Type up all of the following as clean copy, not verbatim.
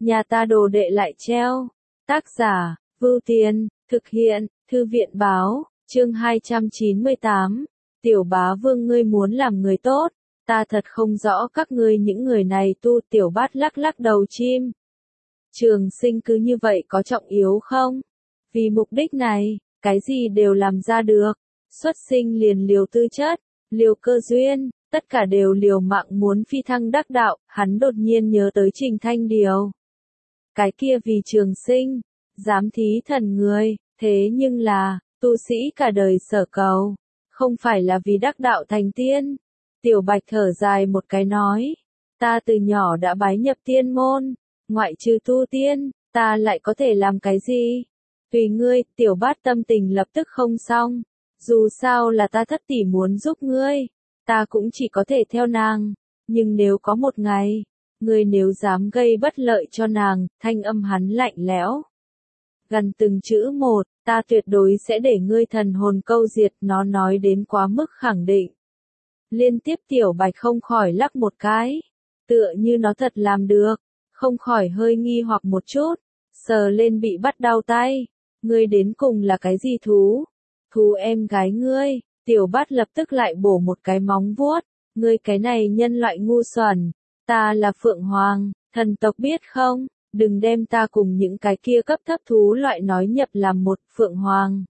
nhà ta đồ đệ lại treo. Tác giả, Vưu Tiên, thực hiện, Thư viện báo, chương 298. Tiểu bá vương ngươi muốn làm người tốt, ta thật không rõ các ngươi những người này tu. Tiểu bát lắc lắc đầu chim. Trường sinh cứ như vậy có trọng yếu không? Vì mục đích này, cái gì đều làm ra được. Xuất sinh liền liều tư chất, liều cơ duyên, tất cả đều liều mạng muốn phi thăng đắc đạo. Hắn đột nhiên nhớ tới Trình Thanh Điều. Cái kia vì trường sinh, dám thí thần người, thế nhưng là, tu sĩ cả đời sở cầu, không phải là vì đắc đạo thành tiên. Tiểu Bạch thở dài một cái nói, ta từ nhỏ đã bái nhập tiên môn, ngoại trừ tu tiên, ta lại có thể làm cái gì? Tùy ngươi. Tiểu Bát tâm tình lập tức không xong, dù sao là ta thất tỷ muốn giúp ngươi, ta cũng chỉ có thể theo nàng, nhưng nếu có một ngày, ngươi nếu dám gây bất lợi cho nàng, thanh âm hắn lạnh lẽo. Gần từng chữ một, ta tuyệt đối sẽ để ngươi thần hồn câu diệt. Nó nói đến quá mức khẳng định. Liên tiếp Tiểu Bạch không khỏi lắc một cái, tựa như nó thật làm được, không khỏi hơi nghi hoặc một chút, sờ lên bị bắt đau tay. Ngươi đến cùng là cái gì thú? Thú em gái ngươi. Tiểu Bát lập tức lại bổ một cái móng vuốt. Ngươi cái này nhân loại ngu xuẩn, ta là Phượng Hoàng, thần tộc biết không? Đừng đem ta cùng những cái kia cấp thấp thú loại nói nhập làm một. Phượng Hoàng.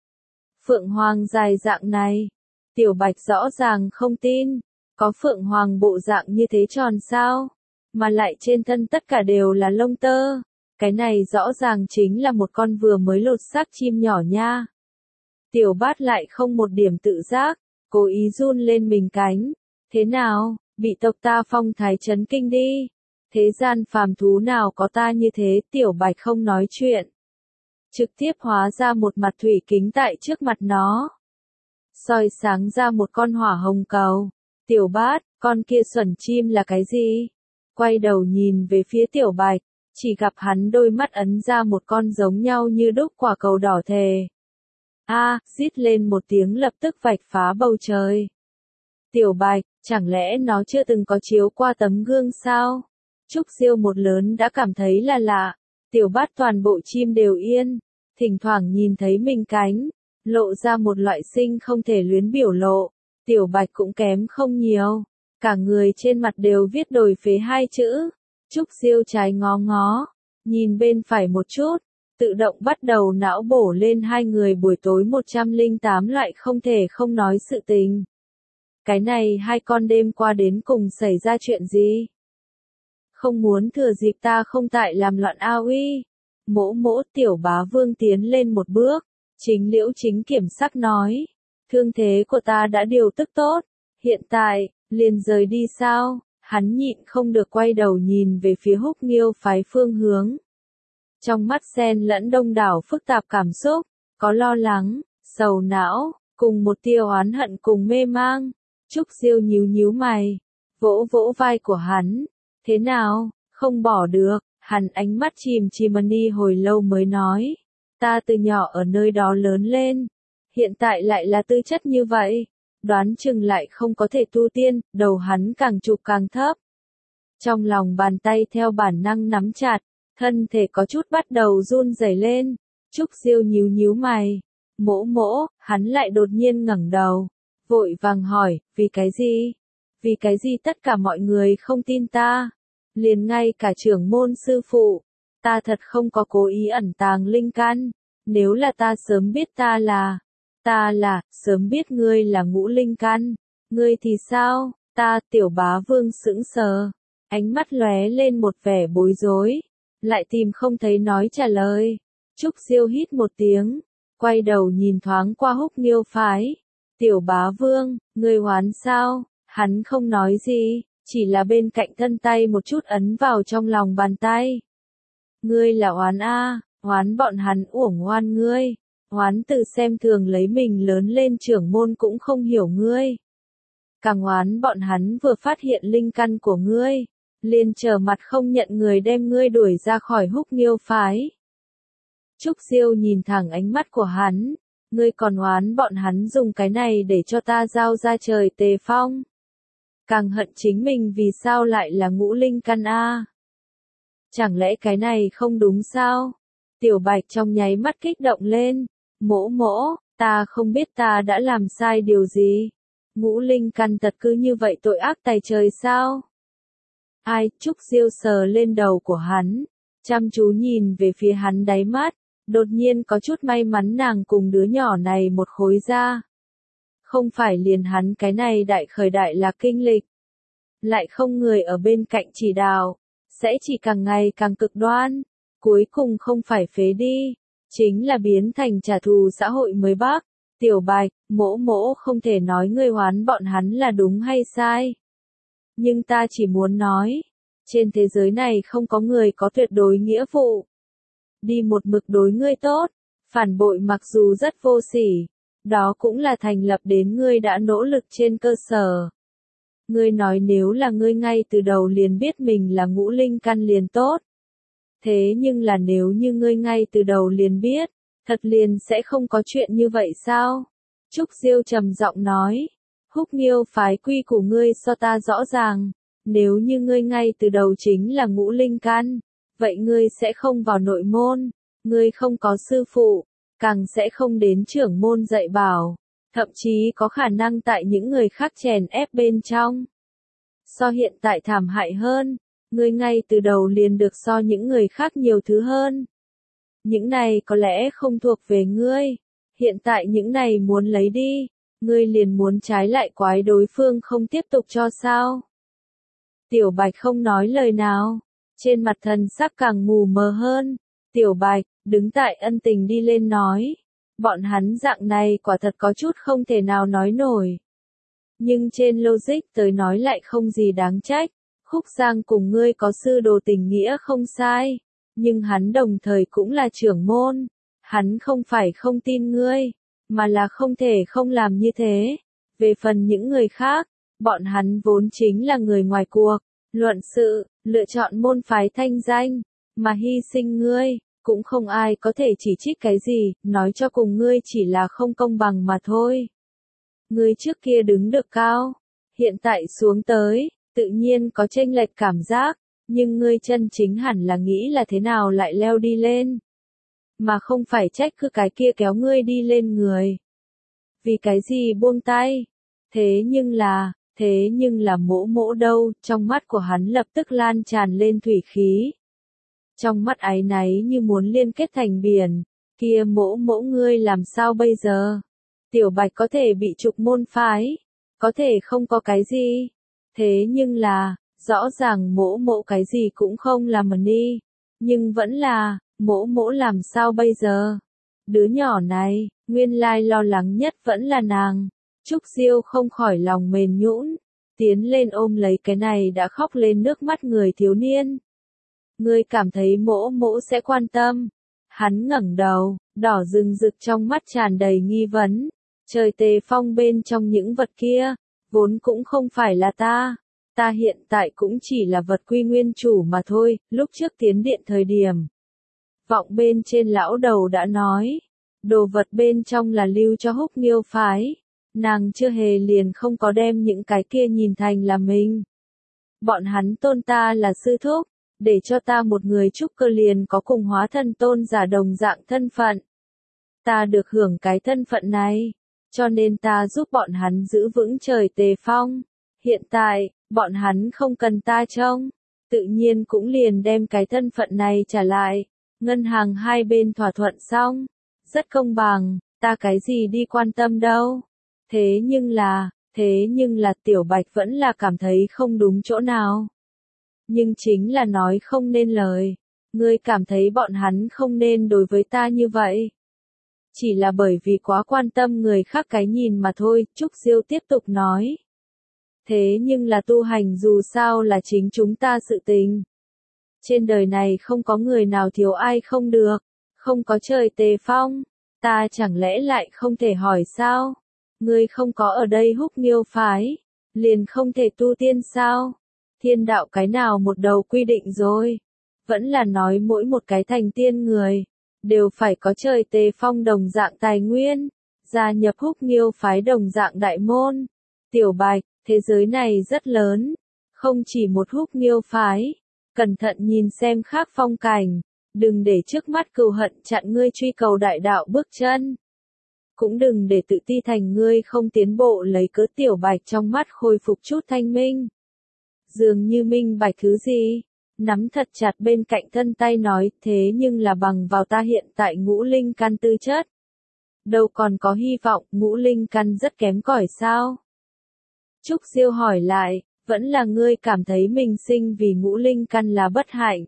Phượng Hoàng dài dạng này. Tiểu Bạch rõ ràng không tin, có Phượng Hoàng bộ dạng như thế tròn sao? Mà lại trên thân tất cả đều là lông tơ. Cái này rõ ràng chính là một con vừa mới lột xác chim nhỏ nha. Tiểu Bát lại không một điểm tự giác, cố ý run lên mình cánh. Thế nào, bị tộc ta phong thái chấn kinh đi. Thế gian phàm thú nào có ta như thế? Tiểu Bạch không nói chuyện, trực tiếp hóa ra một mặt thủy kính tại trước mặt nó, soi sáng ra một con hỏa hồng cầu. Tiểu Bát, con kia xuẩn chim là cái gì? Quay đầu nhìn về phía Tiểu Bạch, chỉ gặp hắn đôi mắt ấn ra một con giống nhau như đúc quả cầu đỏ thề. Rít lên một tiếng lập tức vạch phá bầu trời. Tiểu Bạch, chẳng lẽ nó chưa từng có chiếu qua tấm gương sao? Trúc Diêu một lớn đã cảm thấy là lạ. Tiểu Bát toàn bộ chim đều yên, thỉnh thoảng nhìn thấy mình cánh, lộ ra một loại sinh không thể luyến biểu lộ. Tiểu Bạch cũng kém không nhiều, cả người trên mặt đều viết đồi phế hai chữ. Trúc Diêu trái ngó ngó, nhìn bên phải một chút, tự động bắt đầu não bổ lên hai người buổi tối 108 loại không thể không nói sự tình. Cái này hai con đêm qua đến cùng xảy ra chuyện gì? Không muốn thừa dịp ta không tại làm loạn a uy. Mỗ mỗ. Tiểu bá vương tiến lên một bước, chính liễu chính kiểm sắc nói, thương thế của ta đã điều tức tốt, hiện tại, liền rời đi sao? Hắn nhịn không được quay đầu nhìn về phía Húc Nghiêu phái phương hướng. Trong mắt xen lẫn đông đảo phức tạp cảm xúc, có lo lắng, sầu não, cùng một tia oán hận cùng mê mang. Trúc Diêu nhíu nhíu mày, vỗ vỗ vai của hắn. Thế nào, không bỏ được? Hắn ánh mắt chìm chìm đi hồi lâu mới nói, ta từ nhỏ ở nơi đó lớn lên, hiện tại lại là tư chất như vậy, đoán chừng lại không có thể tu tiên. Đầu hắn càng trục càng thấp, trong lòng bàn tay theo bản năng nắm chặt, thân thể có chút bắt đầu run rẩy lên. Trúc Diêu nhíu nhíu mày, mỗ mỗ. Hắn lại đột nhiên ngẩng đầu, vội vàng hỏi, vì cái gì? Vì cái gì tất cả mọi người không tin ta? Liền ngay cả trưởng môn sư phụ, ta thật không có cố ý ẩn tàng linh căn. Nếu là ta sớm biết sớm biết ngươi là ngũ linh căn, ngươi thì sao? Ta. Tiểu bá vương sững sờ, ánh mắt lóe lên một vẻ bối rối, lại tìm không thấy nói trả lời. Trúc Diêu hít một tiếng, quay đầu nhìn thoáng qua Húc Nghiêu phái. Tiểu bá vương, ngươi oán sao? Hắn không nói gì, chỉ là bên cạnh thân tay một chút ấn vào trong lòng bàn tay. Ngươi là oán oán bọn hắn uổng oan ngươi, oán tự xem thường lấy mình lớn lên trưởng môn cũng không hiểu ngươi. Càng oán bọn hắn vừa phát hiện linh căn của ngươi, liền trở mặt không nhận người đem ngươi đuổi ra khỏi Húc Nghiêu phái. Trúc Diêu nhìn thẳng ánh mắt của hắn, ngươi còn oán bọn hắn dùng cái này để cho ta giao ra trời Tề Phong. Càng hận chính mình vì sao lại là ngũ linh căn Chẳng lẽ cái này không đúng sao? Tiểu Bạch trong nháy mắt kích động lên. Mỗ mỗ, ta không biết ta đã làm sai điều gì. Ngũ linh căn tật cứ như vậy tội ác tày trời sao? Ai? Trúc Diêu sờ lên đầu của hắn, chăm chú nhìn về phía hắn đáy mắt, đột nhiên có chút may mắn nàng cùng đứa nhỏ này một khối ra. Không phải liền hắn cái này đại khởi đại là kinh lịch. Lại không người ở bên cạnh chỉ đạo, sẽ chỉ càng ngày càng cực đoan, cuối cùng không phải phế đi, chính là biến thành trả thù xã hội mới bác. Tiểu Bạch, mỗ mỗ không thể nói ngươi hoán bọn hắn là đúng hay sai. Nhưng ta chỉ muốn nói, trên thế giới này không có người có tuyệt đối nghĩa vụ. Đi một mực đối ngươi tốt, phản bội mặc dù rất vô sỉ, đó cũng là thành lập đến ngươi đã nỗ lực trên cơ sở. Ngươi nói nếu là ngươi ngay từ đầu liền biết mình là ngũ linh căn liền tốt. Thế nhưng là nếu như ngươi ngay từ đầu liền biết, thật liền sẽ không có chuyện như vậy sao? Trúc Diêu trầm giọng nói, Húc Nghiêu phái quy của ngươi so ta rõ ràng, nếu như ngươi ngay từ đầu chính là ngũ linh căn, vậy ngươi sẽ không vào nội môn, ngươi không có sư phụ, càng sẽ không đến trưởng môn dạy bảo, thậm chí có khả năng tại những người khác chèn ép bên trong. So hiện tại thảm hại hơn, ngươi ngay từ đầu liền được so những người khác nhiều thứ hơn. Những này có lẽ không thuộc về ngươi, hiện tại những này muốn lấy đi, ngươi liền muốn trái lại quái đối phương không tiếp tục cho sao. Tiểu Bạch không nói lời nào, trên mặt thần sắc càng mù mờ hơn. Tiểu Bạch, đứng tại ân tình đi lên nói, bọn hắn dạng này quả thật có chút không thể nào nói nổi. Nhưng trên logic tới nói lại không gì đáng trách, Khúc Giang cùng ngươi có sư đồ tình nghĩa không sai, nhưng hắn đồng thời cũng là trưởng môn, hắn không phải không tin ngươi, mà là không thể không làm như thế. Về phần những người khác, bọn hắn vốn chính là người ngoài cuộc, luận sự, lựa chọn môn phái thanh danh, mà hy sinh ngươi, cũng không ai có thể chỉ trích cái gì, nói cho cùng ngươi chỉ là không công bằng mà thôi. Ngươi trước kia đứng được cao, hiện tại xuống tới, tự nhiên có chênh lệch cảm giác, nhưng ngươi chân chính hẳn là nghĩ là thế nào lại leo đi lên, mà không phải trách cứ cái kia kéo ngươi đi lên người. Vì cái gì buông tay? Thế nhưng là mỗ mỗ đâu, trong mắt của hắn lập tức lan tràn lên thủy khí. Trong mắt áy náy như muốn liên kết thành biển, kia mỗ mỗ ngươi làm sao bây giờ? Tiểu Bạch có thể bị trục môn phái, có thể không có cái gì. Thế nhưng là, rõ ràng mỗ mỗ cái gì cũng không làm mà đi, nhưng vẫn là, mỗ mỗ làm sao bây giờ? Đứa nhỏ này, nguyên lai lo lắng nhất vẫn là nàng. Trúc Diêu không khỏi lòng mềm nhũn, tiến lên ôm lấy cái này đã khóc lên nước mắt người thiếu niên. Ngươi cảm thấy mỗ mỗ sẽ quan tâm? Hắn ngẩng đầu, đỏ rừng rực trong mắt tràn đầy nghi vấn. Trời Tề Phong bên trong những vật kia, vốn cũng không phải là ta. Ta hiện tại cũng chỉ là vật quy nguyên chủ mà thôi, lúc trước tiến điện thời điểm. Vọng bên trên lão đầu đã nói, đồ vật bên trong là lưu cho Húc Nghiêu phái. Nàng chưa hề liền không có đem những cái kia nhìn thành là mình. Bọn hắn tôn ta là sư thúc, để cho ta một người trúc cơ liền có cùng hóa thân tôn giả đồng dạng thân phận. Ta được hưởng cái thân phận này, cho nên ta giúp bọn hắn giữ vững Trời Tề Phong. Hiện tại, bọn hắn không cần ta trông, tự nhiên cũng liền đem cái thân phận này trả lại. Ngân hàng hai bên thỏa thuận xong, rất công bằng, ta cái gì đi quan tâm đâu. Thế nhưng là Tiểu Bạch vẫn là cảm thấy không đúng chỗ nào. Nhưng chính là nói không nên lời. Ngươi cảm thấy bọn hắn không nên đối với ta như vậy. Chỉ là bởi vì quá quan tâm người khác cái nhìn mà thôi, Trúc Diêu tiếp tục nói. Thế nhưng là tu hành dù sao là chính chúng ta sự tình. Trên đời này không có người nào thiếu ai không được, không có Trời Tề Phong, ta chẳng lẽ lại không thể hỏi sao? Ngươi không có ở đây Húc Nghiêu phái, liền không thể tu tiên sao? Thiên đạo cái nào một đầu quy định rồi? Vẫn là nói mỗi một cái thành tiên người, đều phải có Trời Tề Phong đồng dạng tài nguyên, gia nhập Húc Nghiêu phái đồng dạng đại môn. Tiểu Bạch, thế giới này rất lớn, không chỉ một Húc Nghiêu phái, cẩn thận nhìn xem khác phong cảnh, đừng để trước mắt cừu hận chặn ngươi truy cầu đại đạo bước chân. Cũng đừng để tự ti thành ngươi không tiến bộ lấy cớ Tiểu Bạch trong mắt khôi phục chút thanh minh. Dường như minh bạch thứ gì, nắm thật chặt bên cạnh thân tay nói, thế nhưng là bằng vào ta hiện tại ngũ linh căn tư chất. Đâu còn có hy vọng, ngũ linh căn rất kém cỏi sao? Trúc Diêu hỏi lại, vẫn là ngươi cảm thấy mình sinh vì ngũ linh căn là bất hạnh.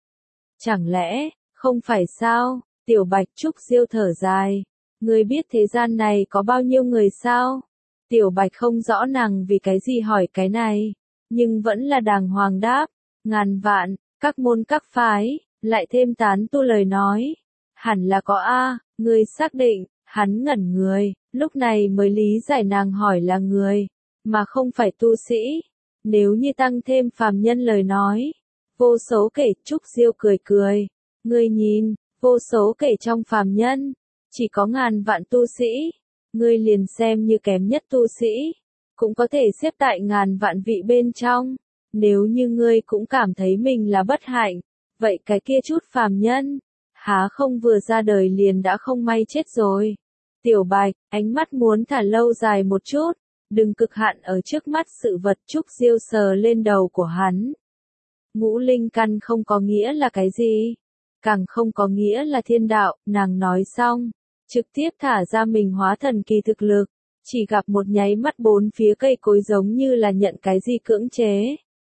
Chẳng lẽ, không phải sao? Tiểu Bạch Trúc Diêu thở dài. Ngươi biết thế gian này có bao nhiêu người sao? Tiểu Bạch không rõ nàng vì cái gì hỏi cái này, nhưng vẫn là đàng hoàng đáp, ngàn vạn, các môn các phái, lại thêm tán tu lời nói. Hẳn là có a, ngươi xác định, hắn ngẩn người, lúc này mới lý giải nàng hỏi là người, mà không phải tu sĩ. Nếu như tăng thêm phàm nhân lời nói, vô số kể. Trúc Diêu cười cười, ngươi nhìn, vô số kể trong phàm nhân, chỉ có ngàn vạn tu sĩ, ngươi liền xem như kém nhất tu sĩ, cũng có thể xếp tại ngàn vạn vị bên trong. Nếu như ngươi cũng cảm thấy mình là bất hạnh, vậy cái kia chút phàm nhân, há không vừa ra đời liền đã không may chết rồi. Tiểu Bạch, ánh mắt muốn thả lâu dài một chút, đừng cực hạn ở trước mắt sự vật. Trúc Diêu sờ lên đầu của hắn. Ngũ linh căn không có nghĩa là cái gì, càng không có nghĩa là thiên đạo, nàng nói xong, trực tiếp thả ra mình hóa thần kỳ thực lực, chỉ gặp một nháy mắt bốn phía cây cối giống như là nhận cái gì cưỡng chế.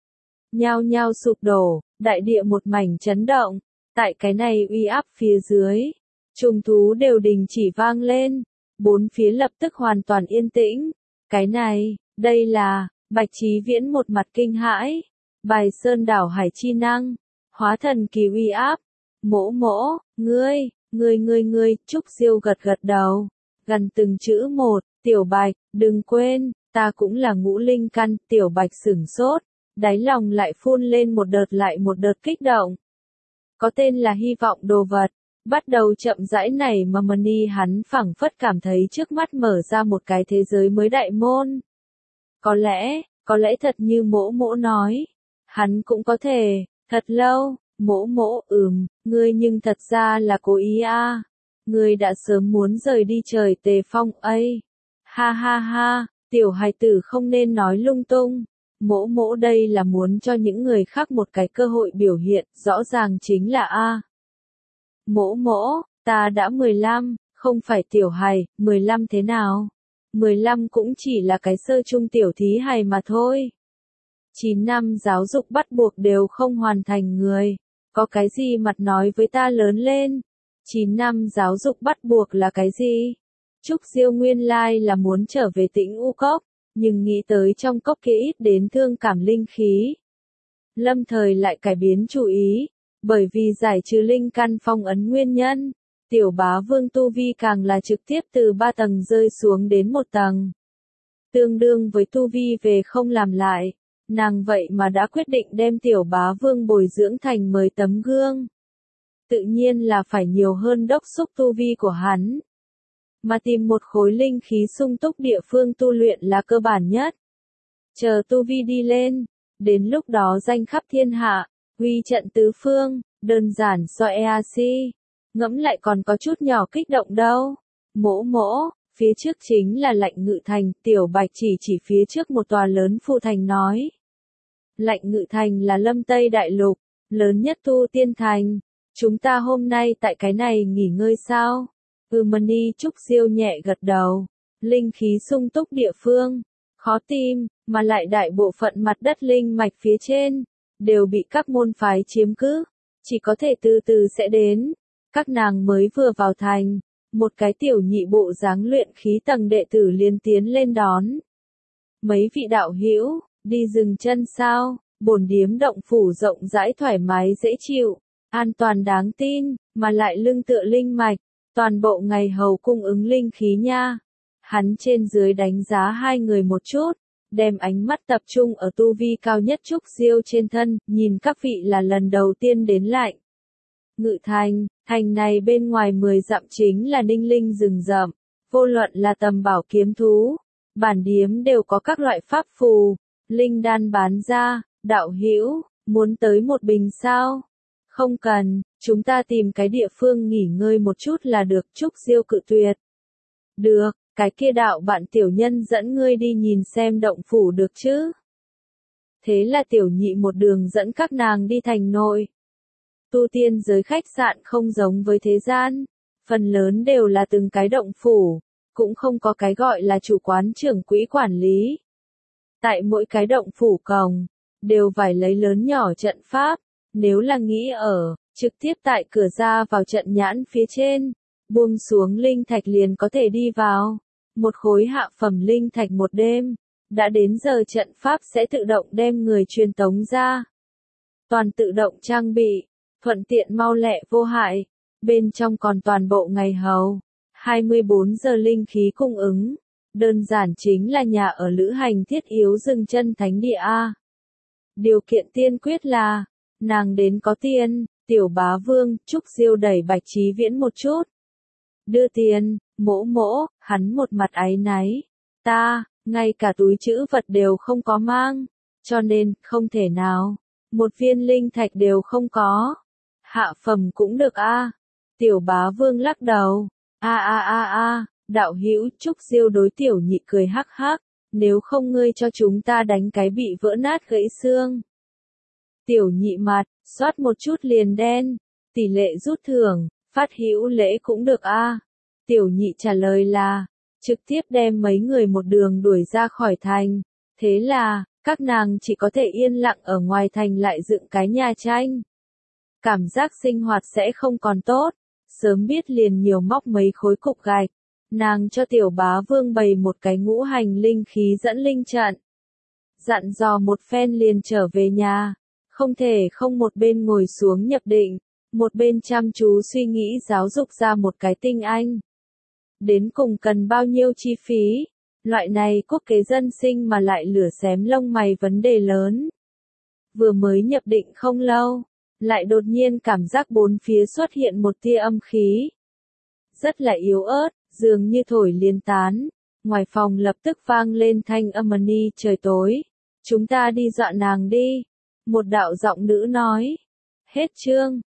Nhao nhao sụp đổ, đại địa một mảnh chấn động, tại cái này uy áp phía dưới, trùng thú đều đình chỉ vang lên, bốn phía lập tức hoàn toàn yên tĩnh. Cái này, đây là, Bạch Chí Viễn một mặt kinh hãi, bài sơn đảo hải chi năng, hóa thần kỳ uy áp. Mỗ mỗ, ngươi, Trúc Diêu gật gật đầu, gần từng chữ một, Tiểu Bạch, đừng quên, ta cũng là ngũ linh căn. Tiểu Bạch sửng sốt, đáy lòng lại phun lên một đợt lại một đợt kích động. Có tên là hy vọng đồ vật, bắt đầu chậm rãi nảy mầm ni, hắn phảng phất cảm thấy trước mắt mở ra một cái thế giới mới đại môn. Có lẽ thật như mỗ mỗ nói, hắn cũng có thể, thật lâu. Mỗ mỗ, ngươi nhưng thật ra là cố ý a. Ngươi đã sớm muốn rời đi trời Tề Phong ấy. Ha ha ha, tiểu hài tử không nên nói lung tung. Mỗ mỗ đây là muốn cho những người khác một cái cơ hội biểu hiện, rõ ràng chính là a. Mỗ mỗ, ta đã 15, không phải tiểu hài, 15 thế nào? 15 cũng chỉ là cái sơ trung tiểu thí hài mà thôi. 9 năm giáo dục bắt buộc đều không hoàn thành người. Có cái gì mặt nói với ta lớn lên? 9 năm giáo dục bắt buộc là cái gì? Trúc Diêu nguyên lai là muốn trở về Tĩnh U Cốc, nhưng nghĩ tới trong cốc kia ít đến thương cảm linh khí. Lâm thời lại cải biến chủ ý, bởi vì giải trừ linh căn phong ấn nguyên nhân, Tiểu Bá Vương tu vi càng là trực tiếp từ 3 tầng rơi xuống đến 1 tầng. Tương đương với tu vi về không làm lại. Nàng vậy mà đã quyết định đem Tiểu Bá Vương bồi dưỡng thành 10 tấm gương. Tự nhiên là phải nhiều hơn đốc xúc tu vi của hắn. Mà tìm một khối linh khí sung túc địa phương tu luyện là cơ bản nhất. Chờ tu vi đi lên, đến lúc đó danh khắp thiên hạ, uy trận tứ phương, đơn giản so EAC. Ngẫm lại còn có chút nhỏ kích động đâu. Mỗ mỗ, phía trước chính là Lạnh Ngự Thành. Tiểu Bạch chỉ phía trước một tòa lớn phù thành nói. Lạnh Ngự Thành là Lâm Tây Đại Lục, lớn nhất tu tiên thành. Chúng ta hôm nay tại cái này nghỉ ngơi sao? Mani Trúc Diêu nhẹ gật đầu. Linh khí sung túc địa phương, khó tìm, mà lại đại bộ phận mặt đất linh mạch phía trên, đều bị các môn phái chiếm cứ, chỉ có thể từ từ sẽ đến. Các nàng mới vừa vào thành, một cái tiểu nhị bộ dáng luyện khí tầng đệ tử liền tiến lên đón. Mấy vị đạo hữu, đi dừng chân sao? Bổn điếm động phủ rộng rãi thoải mái dễ chịu, an toàn đáng tin, mà lại lưng tựa linh mạch, toàn bộ ngày hầu cung ứng linh khí nha. Hắn trên dưới đánh giá hai người một chút, đem ánh mắt tập trung ở tu vi cao nhất Trúc Diêu trên thân, nhìn các vị là lần đầu tiên đến Lạnh Ngự Thành, thành này bên ngoài 10 dặm chính là ninh linh rừng rậm, vô luận là tầm bảo kiếm thú, bản điếm đều có các loại pháp phù, linh đan bán ra. Đạo hữu, Muốn tới một bình sao? Không cần, chúng ta tìm cái địa phương nghỉ ngơi một chút là được. Trúc Diêu cự tuyệt. Được, cái kia đạo bạn tiểu nhân dẫn ngươi đi nhìn xem động phủ được chứ? Thế là tiểu nhị một đường dẫn các nàng đi thành nội. Tu tiên giới khách sạn không giống với thế gian, phần lớn đều là từng cái động phủ, cũng không có cái gọi là chủ quán trưởng quỹ quản lý. Tại mỗi cái động phủ cổng, đều phải lấy lớn nhỏ trận pháp, nếu là nghĩ ở, trực tiếp tại cửa ra vào trận nhãn phía trên, buông xuống linh thạch liền có thể đi vào. Một khối hạ phẩm linh thạch một đêm, đã đến giờ trận pháp sẽ tự động đem người truyền tống ra. Toàn tự động trang bị, thuận tiện mau lẹ vô hại, bên trong còn toàn bộ ngày hầu, 24 giờ linh khí cung ứng, đơn giản chính là nhà ở lữ hành thiết yếu dừng chân thánh địa A. Điều kiện tiên quyết là, nàng đến có tiền. Tiểu bá vương, Trúc Diêu đẩy Bạch Chí Viễn một chút. Đưa tiền, mỗ, hắn một mặt áy náy. Ta, ngay cả túi trữ vật đều không có mang, cho nên, không thể nào. Một viên linh thạch đều không có. Hạ phẩm cũng được a. Tiểu bá vương lắc đầu. Đạo hữu. Trúc Diêu đối tiểu nhị cười hắc hắc. Nếu không ngươi cho chúng ta đánh cái bị vỡ nát gãy xương. Tiểu nhị mặt, xoát một chút liền đen. Tỷ lệ rút thưởng, phát hữu lễ cũng được a. Tiểu nhị trả lời là, trực tiếp đem mấy người một đường đuổi ra khỏi thành. Thế là, các nàng chỉ có thể yên lặng ở ngoài thành lại dựng cái nhà tranh. Cảm giác sinh hoạt sẽ không còn tốt. Sớm biết liền nhiều móc mấy khối cục gạch. Nàng cho tiểu bá vương bày một cái ngũ hành linh khí dẫn linh trận. Dặn dò một phen liền trở về nhà. Không thể không một bên ngồi xuống nhập định, một bên chăm chú suy nghĩ giáo dục ra một cái tinh anh. Đến cùng cần bao nhiêu chi phí? Loại này quốc kế dân sinh mà lại lửa xém lông mày vấn đề lớn. Vừa mới nhập định không lâu, lại đột nhiên cảm giác bốn phía xuất hiện một tia âm khí. Rất là yếu ớt, dường như thổi liền tán. Ngoài phòng lập tức vang lên thanh âm ni trời tối. Chúng ta đi dọa nàng đi. Một đạo giọng nữ nói. Hết chương.